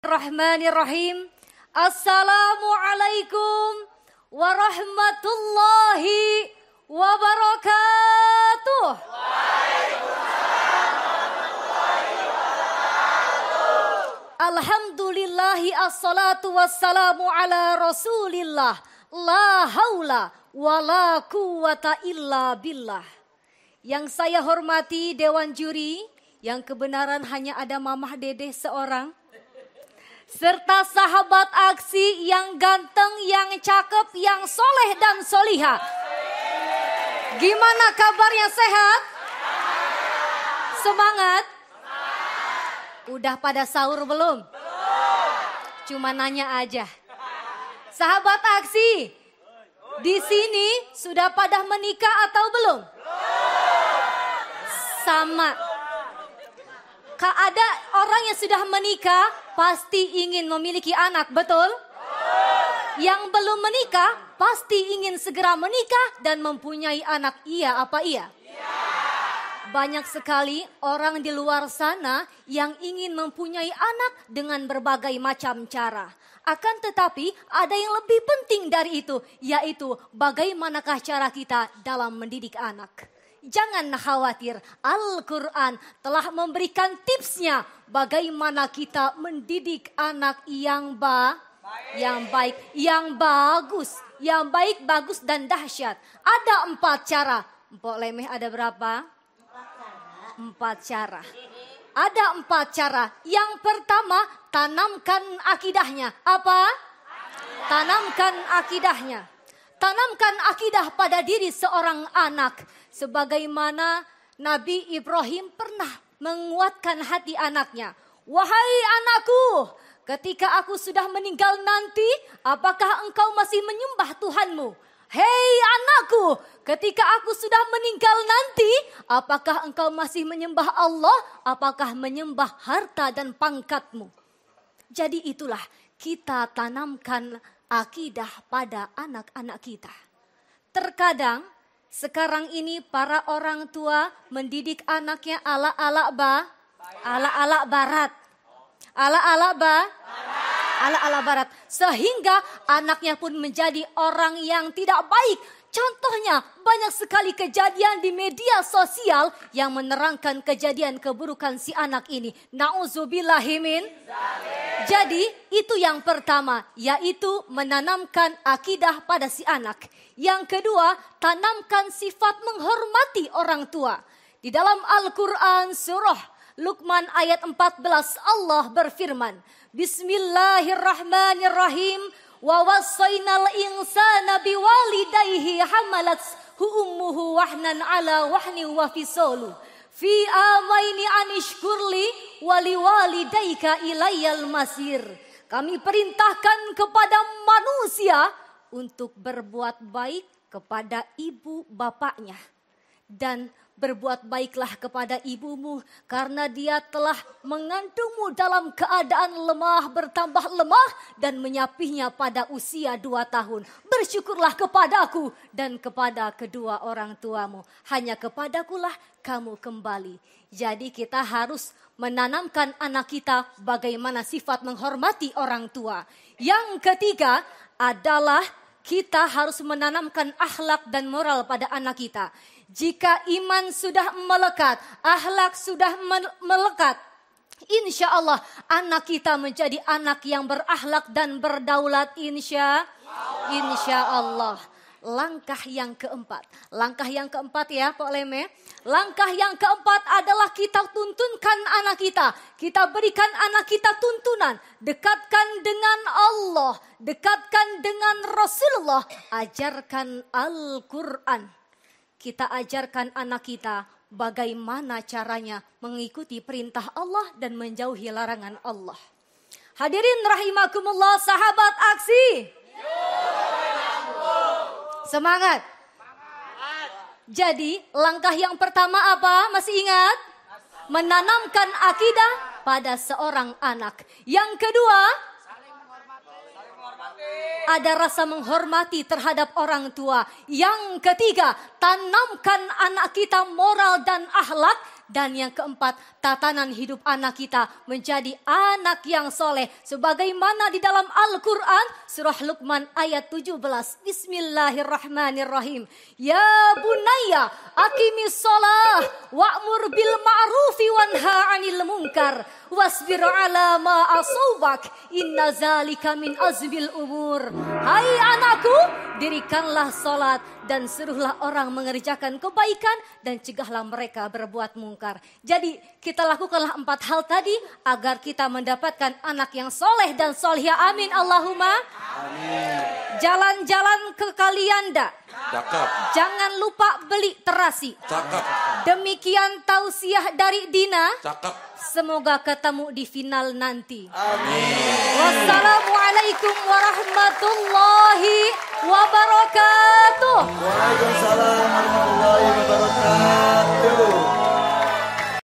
Bismillahirrahmanirrahim. Assalamualaikum warahmatullahi wabarakatuh. Alhamdulillahi assalatu wassalamu ala rasulillah. La haula wa la quwata illa billah. Yang saya hormati Dewan Juri, yang kebenaran hanya ada Mamah Dedeh seorang, serta sahabat aksi yang ganteng, yang cakep, yang soleh dan soliha. Gimana kabarnya, sehat? Semangat? Udah pada sahur belum? Cuma nanya aja. Sahabat aksi, di sini sudah pada menikah atau belum? Sama. Ada orang yang sudah menikah pasti ingin memiliki anak, betul? Yang belum menikah pasti ingin segera menikah dan mempunyai anak, iya apa iya? Banyak sekali orang di luar sana yang ingin mempunyai anak dengan berbagai macam cara. Akan tetapi ada yang lebih penting dari itu, yaitu bagaimanakah cara kita dalam mendidik anak. Jangan khawatir, Al-Quran telah memberikan tipsnya bagaimana kita mendidik anak yang baik, yang bagus, yang baik, bagus dan dahsyat. Ada 4 cara. Mpok Lemeh ada berapa? 4 cara. Ada 4 cara. Yang pertama, tanamkan akidahnya. Apa? Tanamkan akidahnya. Tanamkan akidah pada diri seorang anak. Sebagaimana Nabi Ibrahim pernah menguatkan hati anaknya. Wahai anakku, ketika aku sudah meninggal nanti, apakah engkau masih menyembah Tuhanmu? Hei anakku, ketika aku sudah meninggal nanti, apakah engkau masih menyembah Allah? Apakah menyembah harta dan pangkatmu? Jadi itulah kita tanamkan akidah pada anak-anak kita. Terkadang sekarang ini para orang tua mendidik anaknya ala-ala barat. Ala-ala barat. Sehingga anaknya pun menjadi orang yang tidak baik. Contohnya banyak sekali kejadian di media sosial yang menerangkan kejadian keburukan si anak ini. Na'udzubillahimin. Jadi itu yang pertama, yaitu menanamkan akidah pada si anak. Yang kedua, tanamkan sifat menghormati orang tua. Di dalam Al-Quran surah Luqman ayat 14 Allah berfirman, Bismillahirrahmanirrahim. Wa wassaynal insana biwalidayhi hamalathu ummuhu wahnan ala wahni wa fisalu fi amaini anishkurli waliwalidayka ilayyal masir. Kami perintahkan kepada manusia untuk berbuat baik kepada ibu bapaknya. Dan berbuat baiklah kepada ibumu karena dia telah mengandungmu dalam keadaan lemah, bertambah lemah dan menyapihnya pada usia 2 tahun. Bersyukurlah kepadaku dan kepada kedua orang tuamu. Hanya kepadakulah kamu kembali. Jadi kita harus menanamkan anak kita bagaimana sifat menghormati orang tua. Yang ketiga adalah kita harus menanamkan akhlak dan moral pada anak kita. Jika iman sudah melekat, akhlak sudah melekat, insya Allah anak kita menjadi anak yang berakhlak dan berdaulat insya Allah. Langkah yang keempat ya Pak Leme. Langkah yang keempat adalah kita tuntunkan anak kita. Kita berikan anak kita tuntunan. Dekatkan dengan Allah, dekatkan dengan Rasulullah, ajarkan Al-Quran. Kita ajarkan anak kita bagaimana caranya mengikuti perintah Allah dan menjauhi larangan Allah. Hadirin rahimakumullah, sahabat aksi. Semangat. Jadi langkah yang pertama apa? Masih ingat? Menanamkan akidah pada seorang anak. Yang kedua, ada rasa menghormati terhadap orang tua. Yang ketiga, tanamkan anak kita moral dan akhlak Dan yang keempat, tatanan hidup anak kita menjadi anak yang soleh. Sebagaimana di dalam Al-Quran, surah Luqman ayat 17. Bismillahirrahmanirrahim. Ya bunayya, aqimis sholah, wa'mur bil ma'rufi wanha 'anil munkar, wasbir 'ala ma asawbak, inna zalika min azbil umur. Hai anakku, dirikanlah sholat dan suruhlah orang mengerjakan kebaikan dan cegahlah mereka berbuat mungkar. Jadi kita lakukanlah 4 hal tadi agar kita mendapatkan anak yang soleh dan solihah. Amin Allahumma. Amin. Jalan-jalan ke Kalianda. Cakep. Jangan lupa beli terasi. Cakep. Demikian tausiah dari Dina. Cakep. Semoga ketemu di final nanti. Amin. Wassalamualaikum warahmatullahi wabarakatuh. Waalaikumsalam warahmatullahi wabarakatuh.